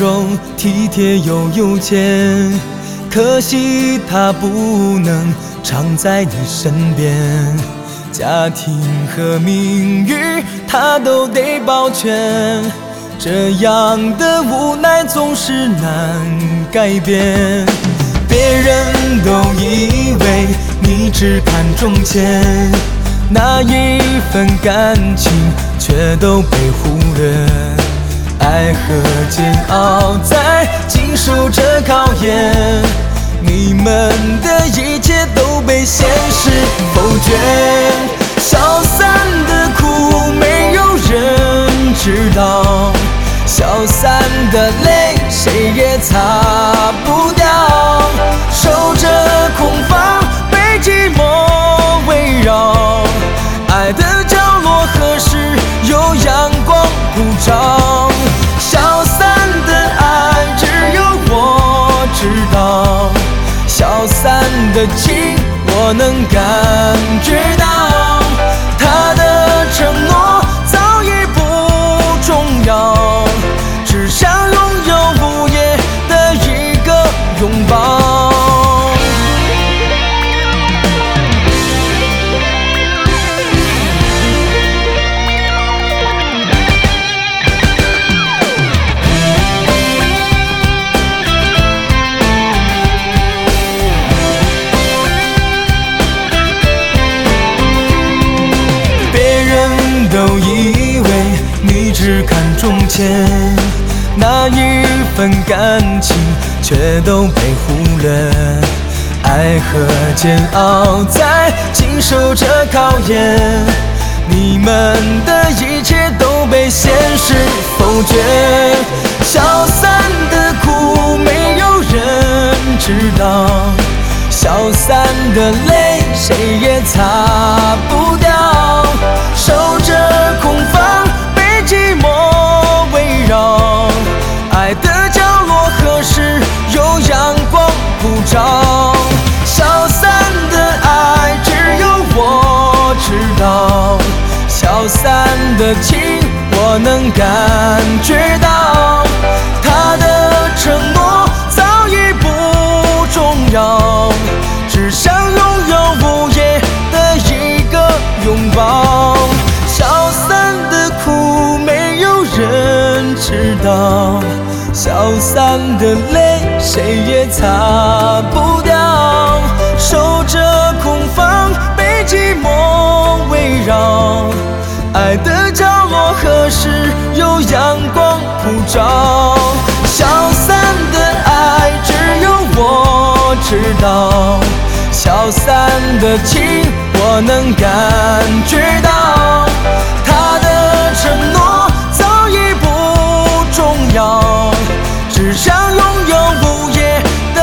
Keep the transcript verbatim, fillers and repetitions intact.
容体贴又有钱，可惜他不能常在你身边。家庭和名誉他都得保全，这样的无奈总是难改变。别人都以为你只看重钱，那一份感情却都被忽略。爱和煎熬在经受着考验，你们的一切都被现实否决。消散的苦没有人知道，消散的泪谁也擦不掉。守着空房被寂寞围绕，爱的角落何时有阳光普照？消散的爱只有我知道，消散的情我能感觉到。他的承诺早已不重要，只想拥有午夜的一个拥抱。都以为你只看重钱，那一份感情却都被忽略。爱和煎熬在经受着考验，你们的一切都被现实否决。消散的苦没有人知道，消散的泪谁也擦不掉。守着空房被寂寞围绕，爱的角落何时有阳光普照？消散的爱只有我知道，消散的情我能感觉到。他的承诺早已不重要，只想拥有午夜的一个拥抱。消散的苦没有人知道，消散的泪谁也擦不掉。守着空房被寂寞围绕，爱的角落何时有阳光普照？消散的爱只有我知道，消散的情我能感觉到。他的承诺早已不重要，只想拥有午夜